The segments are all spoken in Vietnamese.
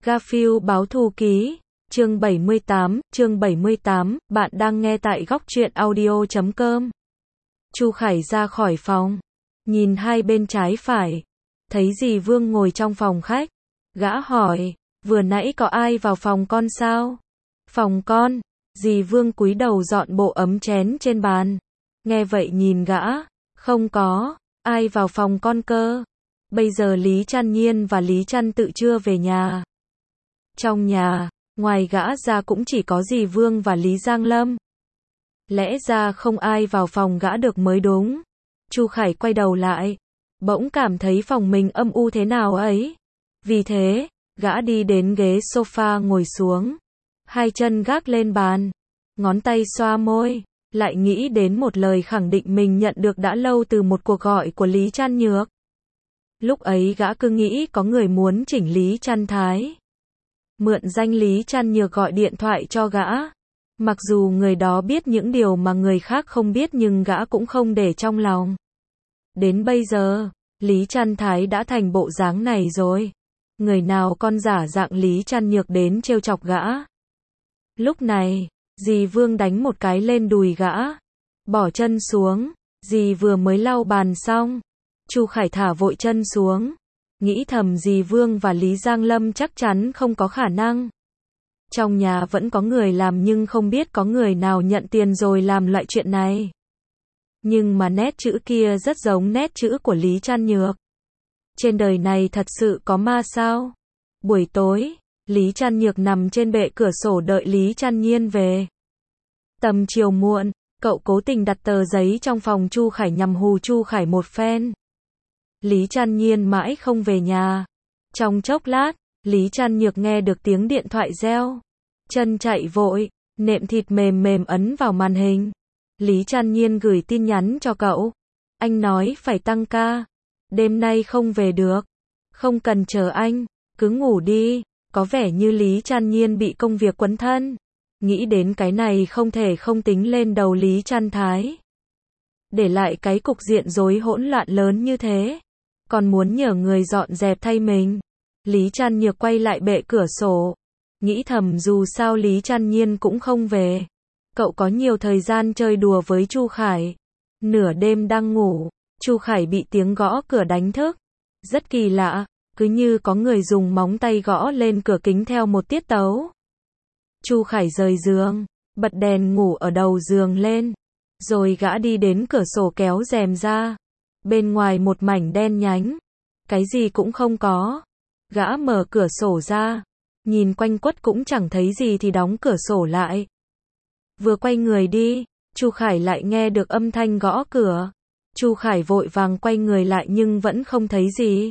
Garfield báo thù ký, chương 78, bạn đang nghe tại góc truyện audio.com. Chu Khải ra khỏi phòng, nhìn hai bên trái phải, thấy dì Vương ngồi trong phòng khách. Gã hỏi, vừa nãy có ai vào phòng con sao? Phòng con? Dì Vương cúi đầu dọn bộ ấm chén trên bàn. Nghe vậy nhìn gã, không có, ai vào phòng con cơ? Bây giờ Lý Trăn Nhiên và Lý Trăn Tự chưa về nhà. Trong nhà, ngoài gã ra cũng chỉ có dì Vương và Lý Giang Lâm. Lẽ ra không ai vào phòng gã được mới đúng. Chu Khải quay đầu lại, bỗng cảm thấy phòng mình âm u thế nào ấy. Vì thế, gã đi đến ghế sofa ngồi xuống, hai chân gác lên bàn, ngón tay xoa môi, lại nghĩ đến một lời khẳng định mình nhận được đã lâu từ một cuộc gọi của Lý Trăn Nhược. Lúc ấy gã cứ nghĩ có người muốn chỉnh Lý Trăn Thái, mượn danh Lý Trăn Nhược gọi điện thoại cho gã. Mặc dù người đó biết những điều mà người khác không biết nhưng gã cũng không để trong lòng. Đến bây giờ, Lý Trăn Thái đã thành bộ dáng này rồi. Người nào con giả dạng Lý Trăn Nhược đến trêu chọc gã. Lúc này, dì Vương đánh một cái lên đùi gã, bỏ chân xuống. Dì vừa mới lau bàn xong, Chu Khải thả vội chân xuống, nghĩ thầm dì Vương và Lý Giang Lâm chắc chắn không có khả năng. Trong nhà vẫn có người làm nhưng không biết có người nào nhận tiền rồi làm loại chuyện này. Nhưng mà nét chữ kia rất giống nét chữ của Lý Trăn Nhược. Trên đời này thật sự có ma sao? Buổi tối, Lý Trăn Nhược nằm trên bệ cửa sổ đợi Lý Trăn Nhiên về. Tầm chiều muộn, cậu cố tình đặt tờ giấy trong phòng Chu Khải nhằm hù Chu Khải một phen. Lý Trăn Nhiên mãi không về nhà. Trong chốc lát, Lý Trăn Nhược nghe được tiếng điện thoại reo. Chân chạy vội, nệm thịt mềm mềm ấn vào màn hình. Lý Trăn Nhiên gửi tin nhắn cho cậu. Anh nói phải tăng ca. Đêm nay không về được. Không cần chờ anh, cứ ngủ đi. Có vẻ như Lý Trăn Nhiên bị công việc quấn thân. Nghĩ đến cái này không thể không tính lên đầu Lý Trăn Thái. Để lại cái cục diện rối hỗn loạn lớn như thế. Còn muốn nhờ người dọn dẹp thay mình. Lý Trăn Nhược quay lại bệ cửa sổ. Nghĩ thầm dù sao Lý Trăn Nhiên cũng không về. Cậu có nhiều thời gian chơi đùa với Chu Khải. Nửa đêm đang ngủ, Chu Khải bị tiếng gõ cửa đánh thức. Rất kỳ lạ, cứ như có người dùng móng tay gõ lên cửa kính theo một tiết tấu. Chu Khải rời giường, bật đèn ngủ ở đầu giường lên. Rồi gã đi đến cửa sổ kéo rèm ra. Bên ngoài một mảnh đen nhánh. Cái gì cũng không có. Gã mở cửa sổ ra. Nhìn quanh quất cũng chẳng thấy gì thì đóng cửa sổ lại. Vừa quay người đi, Chu Khải lại nghe được âm thanh gõ cửa. Chu Khải vội vàng quay người lại nhưng vẫn không thấy gì.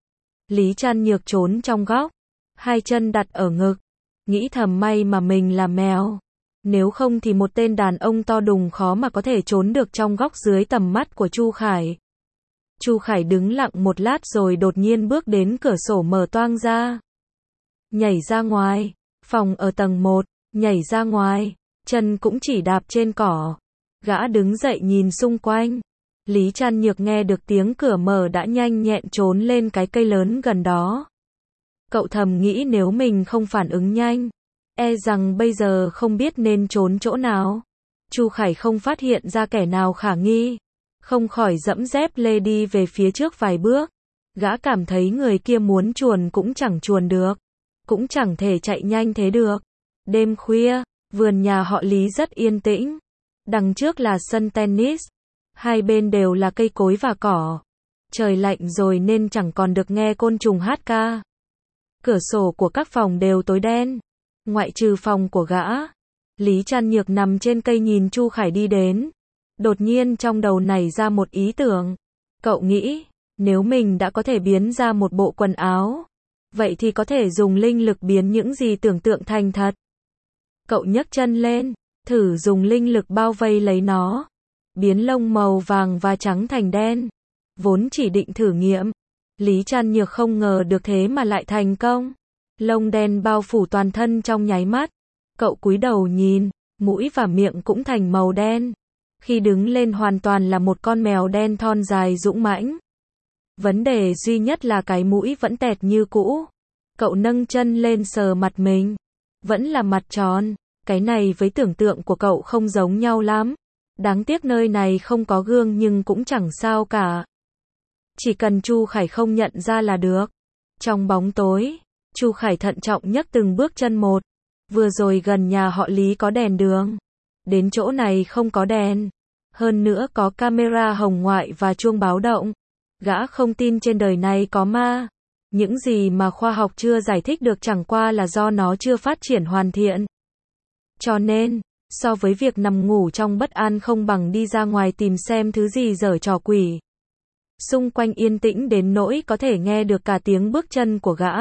Lý Trăn Nhược trốn trong góc, hai chân đặt ở ngực, nghĩ thầm may mà mình là mèo. Nếu không thì một tên đàn ông to đùng khó mà có thể trốn được trong góc dưới tầm mắt của Chu Khải. Chu Khải đứng lặng một lát rồi đột nhiên bước đến cửa sổ mở toang ra. Nhảy ra ngoài, phòng ở tầng 1, nhảy ra ngoài, chân cũng chỉ đạp trên cỏ. Gã đứng dậy nhìn xung quanh. Lý Trăn Nhược nghe được tiếng cửa mở đã nhanh nhẹn trốn lên cái cây lớn gần đó. Cậu thầm nghĩ nếu mình không phản ứng nhanh, e rằng bây giờ không biết nên trốn chỗ nào. Chu Khải không phát hiện ra kẻ nào khả nghi, không khỏi giẫm dép lê đi về phía trước vài bước. Gã cảm thấy người kia muốn chuồn cũng chẳng chuồn được, cũng chẳng thể chạy nhanh thế được. Đêm khuya, vườn nhà họ Lý rất yên tĩnh. Đằng trước là sân tennis, hai bên đều là cây cối và cỏ. Trời lạnh rồi nên chẳng còn được nghe côn trùng hát ca. Cửa sổ của các phòng đều tối đen, ngoại trừ phòng của gã. Lý Trăn Nhược nằm trên cây nhìn Chu Khải đi đến. Đột nhiên trong đầu nảy ra một ý tưởng. Cậu nghĩ, nếu mình đã có thể biến ra một bộ quần áo, vậy thì có thể dùng linh lực biến những gì tưởng tượng thành thật. Cậu nhấc chân lên, thử dùng linh lực bao vây lấy nó, biến lông màu vàng và trắng thành đen. Vốn chỉ định thử nghiệm, Lý Trăn Nhược không ngờ được thế mà lại thành công. Lông đen bao phủ toàn thân trong nháy mắt. Cậu cúi đầu nhìn, mũi và miệng cũng thành màu đen. Khi đứng lên hoàn toàn là một con mèo đen thon dài dũng mãnh. Vấn đề duy nhất là cái mũi vẫn tẹt như cũ. Cậu nâng chân lên sờ mặt mình. Vẫn là mặt tròn. Cái này với tưởng tượng của cậu không giống nhau lắm. Đáng tiếc nơi này không có gương nhưng cũng chẳng sao cả. Chỉ cần Chu Khải không nhận ra là được. Trong bóng tối, Chu Khải thận trọng nhấc từng bước chân một. Vừa rồi gần nhà họ Lý có đèn đường. Đến chỗ này không có đèn. Hơn nữa có camera hồng ngoại và chuông báo động. Gã không tin trên đời này có ma. Những gì mà khoa học chưa giải thích được chẳng qua là do nó chưa phát triển hoàn thiện. Cho nên, so với việc nằm ngủ trong bất an không bằng đi ra ngoài tìm xem thứ gì giở trò quỷ. Xung quanh yên tĩnh đến nỗi có thể nghe được cả tiếng bước chân của gã.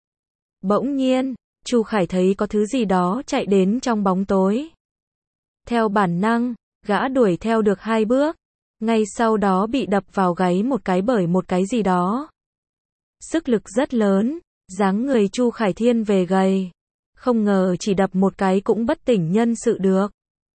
Bỗng nhiên, Chu Khải thấy có thứ gì đó chạy đến trong bóng tối. Theo bản năng, gã đuổi theo được 2 bước. Ngay sau đó bị đập vào gáy một cái bởi một cái gì đó. Sức lực rất lớn, dáng người Chu Khải thiên về gầy. Không ngờ chỉ đập một cái cũng bất tỉnh nhân sự được.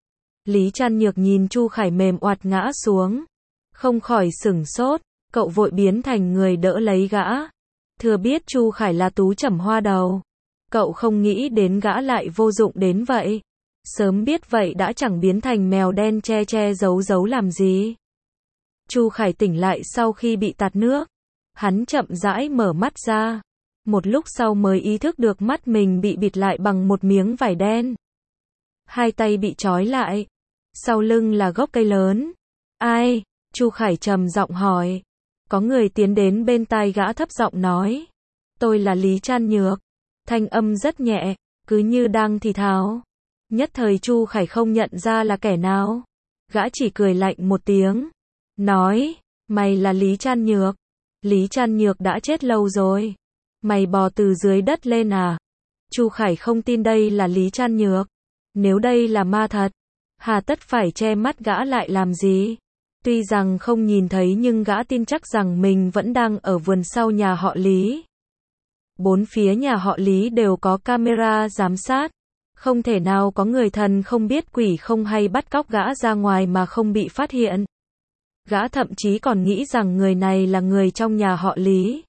Lý Trăn Nhược nhìn Chu Khải mềm oạt ngã xuống. Không khỏi sửng sốt, cậu vội biến thành người đỡ lấy gã. Thừa biết Chu Khải là Tú Trầm Hoa đầu. Cậu không nghĩ đến gã lại vô dụng đến vậy. Sớm biết vậy đã chẳng biến thành mèo đen che che giấu giấu làm gì. Chu Khải tỉnh lại sau khi bị tạt nước. Hắn chậm rãi mở mắt ra. Một lúc sau mới ý thức được mắt mình bị bịt lại bằng một miếng vải đen. 2 tay bị trói lại. Sau lưng là gốc cây lớn. Ai? Chu Khải trầm giọng hỏi. Có người tiến đến bên tai gã thấp giọng nói. Tôi là Lý Trăn Nhược. Thanh âm rất nhẹ, cứ như đang thì thào. Nhất thời Chu Khải không nhận ra là kẻ nào. Gã chỉ cười lạnh một tiếng. Nói, mày là Lý Trăn Nhược. Lý Trăn Nhược đã chết lâu rồi. Mày bò từ dưới đất lên à? Chu Khải không tin đây là Lý Trăn Nhược. Nếu đây là ma thật, hà tất phải che mắt gã lại làm gì? Tuy rằng không nhìn thấy nhưng gã tin chắc rằng mình vẫn đang ở vườn sau nhà họ Lý. 4 phía nhà họ Lý đều có camera giám sát. Không thể nào có người thần không biết quỷ không hay bắt cóc gã ra ngoài mà không bị phát hiện. Gã thậm chí còn nghĩ rằng người này là người trong nhà họ Lý.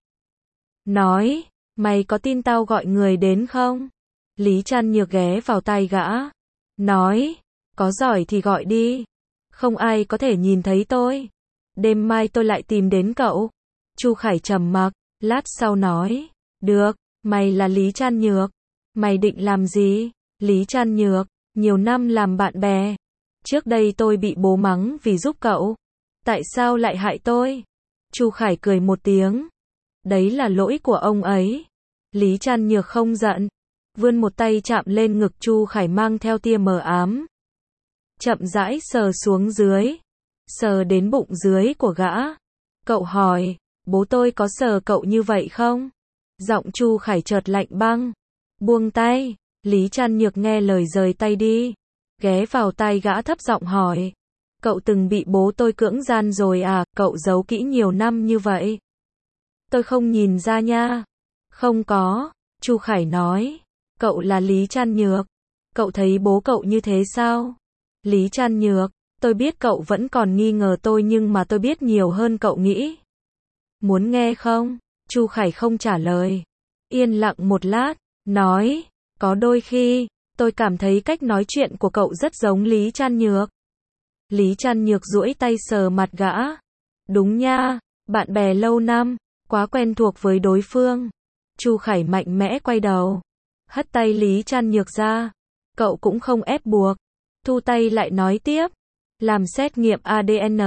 Nói, mày có tin tao gọi người đến không? Lý Trăn Nhược ghé vào tai gã. Nói, có giỏi thì gọi đi. Không ai có thể nhìn thấy tôi. Đêm mai tôi lại tìm đến cậu. Chu Khải trầm mặc, lát sau nói. Được, mày là Lý Trăn Nhược. Mày định làm gì? Lý Trăn Nhược, nhiều năm làm bạn bè. Trước đây tôi bị bố mắng vì giúp cậu. Tại sao lại hại tôi? Chu Khải cười một tiếng. Đấy là lỗi của ông ấy. Lý Trăn Nhược không giận. Vươn một tay chạm lên ngực Chu Khải mang theo tia mờ ám. Chậm rãi sờ xuống dưới. Sờ đến bụng dưới của gã. Cậu hỏi, bố tôi có sờ cậu như vậy không? Giọng Chu Khải chợt lạnh băng. Buông tay. Lý Trăn Nhược nghe lời rời tay đi. Ghé vào tai gã thấp giọng hỏi. Cậu từng bị bố tôi cưỡng gian rồi à? Cậu giấu kỹ nhiều năm như vậy. Tôi không nhìn ra nha. Không có. Chu Khải nói. Cậu là Lý Trăn Nhược. Cậu thấy bố cậu như thế sao? Lý Trăn Nhược. Tôi biết cậu vẫn còn nghi ngờ tôi nhưng mà tôi biết nhiều hơn cậu nghĩ. Muốn nghe không? Chu Khải không trả lời. Yên lặng một lát. Nói. Có đôi khi, tôi cảm thấy cách nói chuyện của cậu rất giống Lý Trăn Nhược. Lý Trăn Nhược duỗi tay sờ mặt gã. Đúng nha, bạn bè lâu năm, quá quen thuộc với đối phương. Chu Khải mạnh mẽ quay đầu. Hất tay Lý Trăn Nhược ra. Cậu cũng không ép buộc. Thu tay lại nói tiếp. Làm xét nghiệm ADN.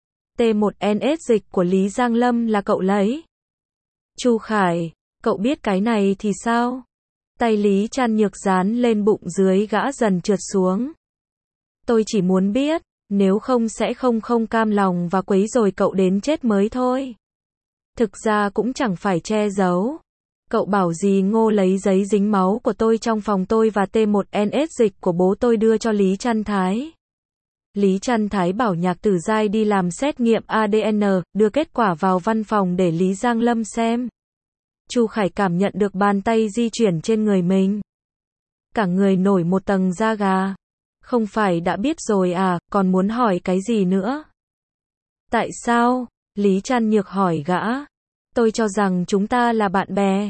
T1NS dịch của Lý Giang Lâm là cậu lấy. Chu Khải, cậu biết cái này thì sao? Tay Lý Trăn Nhược dán lên bụng dưới gã dần trượt xuống. Tôi chỉ muốn biết, nếu không sẽ không cam lòng và quấy rầy cậu đến chết mới thôi. Thực ra cũng chẳng phải che giấu. Cậu bảo gì Ngô lấy giấy dính máu của tôi trong phòng tôi và T1NS dịch của bố tôi đưa cho Lý Trăn Thái. Lý Trăn Thái bảo Nhạc Tử Giai đi làm xét nghiệm ADN, đưa kết quả vào văn phòng để Lý Giang Lâm xem. Chu Khải cảm nhận được bàn tay di chuyển trên người mình. Cả người nổi một tầng da gà. Không phải đã biết rồi à, còn muốn hỏi cái gì nữa? Tại sao? Lý Trăn Nhược hỏi gã. Tôi cho rằng chúng ta là bạn bè.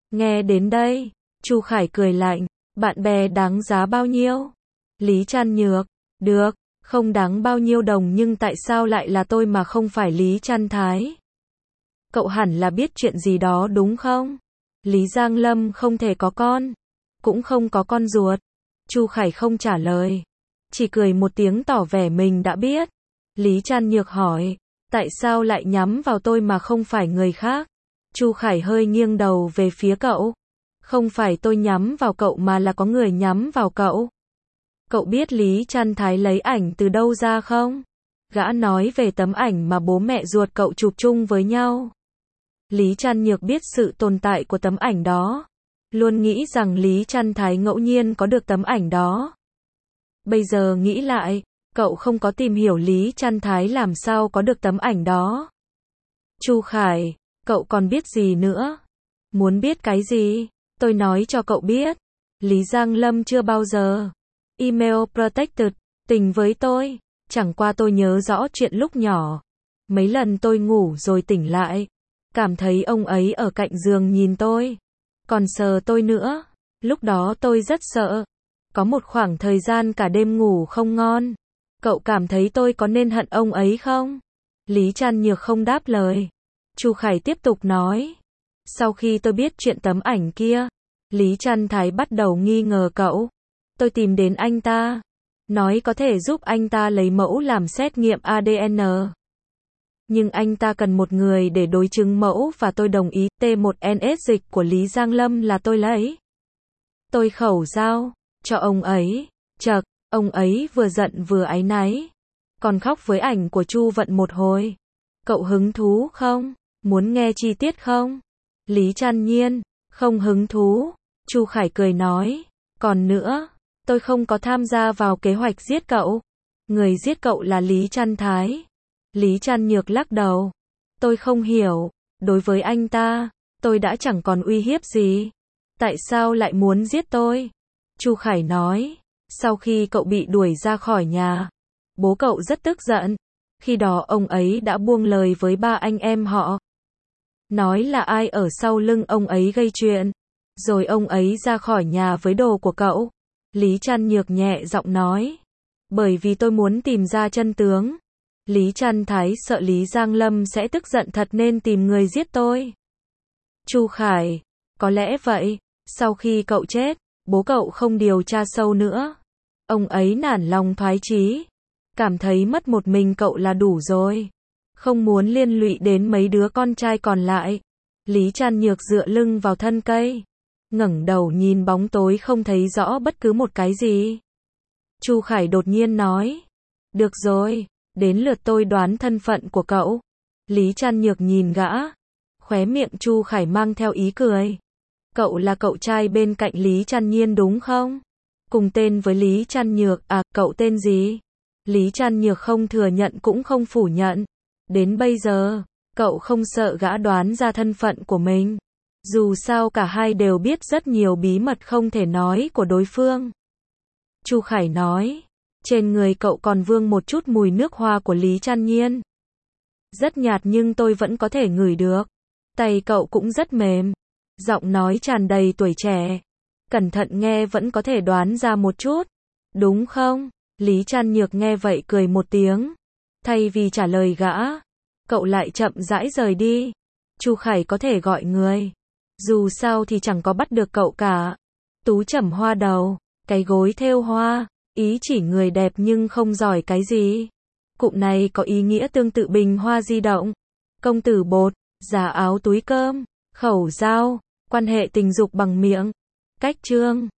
Nghe đến đây, Chu Khải cười lạnh, bạn bè đáng giá bao nhiêu? Lý Trăn Nhược, được, không đáng bao nhiêu đồng nhưng tại sao lại là tôi mà không phải Lý Trăn Thái? Cậu hẳn là biết chuyện gì đó đúng không? Lý Giang Lâm không thể có con, cũng không có con ruột. Chu Khải không trả lời, chỉ cười một tiếng tỏ vẻ mình đã biết. Lý Trăn Nhược hỏi, tại sao lại nhắm vào tôi mà không phải người khác? Chu Khải hơi nghiêng đầu về phía cậu. Không phải tôi nhắm vào cậu mà là có người nhắm vào cậu. Cậu biết Lý Trăn Thái lấy ảnh từ đâu ra không? Gã nói về tấm ảnh mà bố mẹ ruột cậu chụp chung với nhau. Lý Trăn Nhược biết sự tồn tại của tấm ảnh đó. Luôn nghĩ rằng Lý Trăn Thái ngẫu nhiên có được tấm ảnh đó. Bây giờ nghĩ lại, cậu không có tìm hiểu Lý Trăn Thái làm sao có được tấm ảnh đó. Chu Khải, cậu còn biết gì nữa? Muốn biết cái gì? Tôi nói cho cậu biết. Lý Giang Lâm chưa bao giờ email protected tình với tôi. Chẳng qua tôi nhớ rõ chuyện lúc nhỏ. Mấy lần tôi ngủ rồi tỉnh lại. Cảm thấy ông ấy ở cạnh giường nhìn tôi. Còn sờ tôi nữa. Lúc đó tôi rất sợ. Có một khoảng thời gian cả đêm ngủ không ngon. Cậu cảm thấy tôi có nên hận ông ấy không? Lý Trăn Nhược không đáp lời. Chu Khải tiếp tục nói. Sau khi tôi biết chuyện tấm ảnh kia, Lý Trăn Thái bắt đầu nghi ngờ cậu. Tôi tìm đến anh ta, nói có thể giúp anh ta lấy mẫu làm xét nghiệm ADN. Nhưng anh ta cần một người để đối chứng mẫu và tôi đồng ý. T1NS dịch của Lý Giang Lâm là tôi lấy. Tôi khẩu giao cho ông ấy. Chậc, ông ấy vừa giận vừa áy náy. Còn khóc với ảnh của Chu Vận một hồi. Cậu hứng thú không? Muốn nghe chi tiết không? Lý Trăn Nhiên, không hứng thú. Chu Khải cười nói. Còn nữa, tôi không có tham gia vào kế hoạch giết cậu. Người giết cậu là Lý Trăn Thái. Lý Trăn Nhược lắc đầu. Tôi không hiểu. Đối với anh ta, tôi đã chẳng còn uy hiếp gì. Tại sao lại muốn giết tôi? Chu Khải nói. Sau khi cậu bị đuổi ra khỏi nhà, bố cậu rất tức giận. Khi đó ông ấy đã buông lời với ba anh em họ. Nói là ai ở sau lưng ông ấy gây chuyện. Rồi ông ấy ra khỏi nhà với đồ của cậu. Lý Trăn Nhược nhẹ giọng nói. Bởi vì tôi muốn tìm ra chân tướng. Lý Trăn Thái sợ Lý Giang Lâm sẽ tức giận thật nên tìm người giết tôi. Chu Khải, có lẽ vậy. Sau khi cậu chết, bố cậu không điều tra sâu nữa. Ông ấy nản lòng thoái chí. Cảm thấy mất một mình cậu là đủ rồi. Không muốn liên lụy đến mấy đứa con trai còn lại. Lý Trăn Nhược dựa lưng vào thân cây. Ngẩng đầu nhìn bóng tối không thấy rõ bất cứ một cái gì. Chu Khải đột nhiên nói. Được rồi, đến lượt tôi đoán thân phận của cậu. Lý Trăn Nhược nhìn gã. Khóe miệng Chu Khải mang theo ý cười. Cậu là cậu trai bên cạnh Lý Trăn Nhiên đúng không? Cùng tên với Lý Trăn Nhược, à, cậu tên gì? Lý Trăn Nhược không thừa nhận cũng không phủ nhận. Đến bây giờ, cậu không sợ gã đoán ra thân phận của mình. Dù sao cả hai đều biết rất nhiều bí mật không thể nói của đối phương. Chu Khải nói, trên người cậu còn vương một chút mùi nước hoa của Lý Trăn Nhiên. Rất nhạt nhưng tôi vẫn có thể ngửi được. Tay cậu cũng rất mềm. Giọng nói tràn đầy tuổi trẻ. Cẩn thận nghe vẫn có thể đoán ra một chút. Đúng không? Lý Trăn Nhược nghe vậy cười một tiếng. Thay vì trả lời gã, cậu lại chậm rãi rời đi. Chu Khải có thể gọi người. Dù sao thì chẳng có bắt được cậu cả. Tú chẩm hoa đầu, cái gối thêu hoa, ý chỉ người đẹp nhưng không giỏi cái gì. Cụm này có ý nghĩa tương tự bình hoa di động. Công tử bột, giả áo túi cơm, khẩu dao, quan hệ tình dục bằng miệng. Cách chương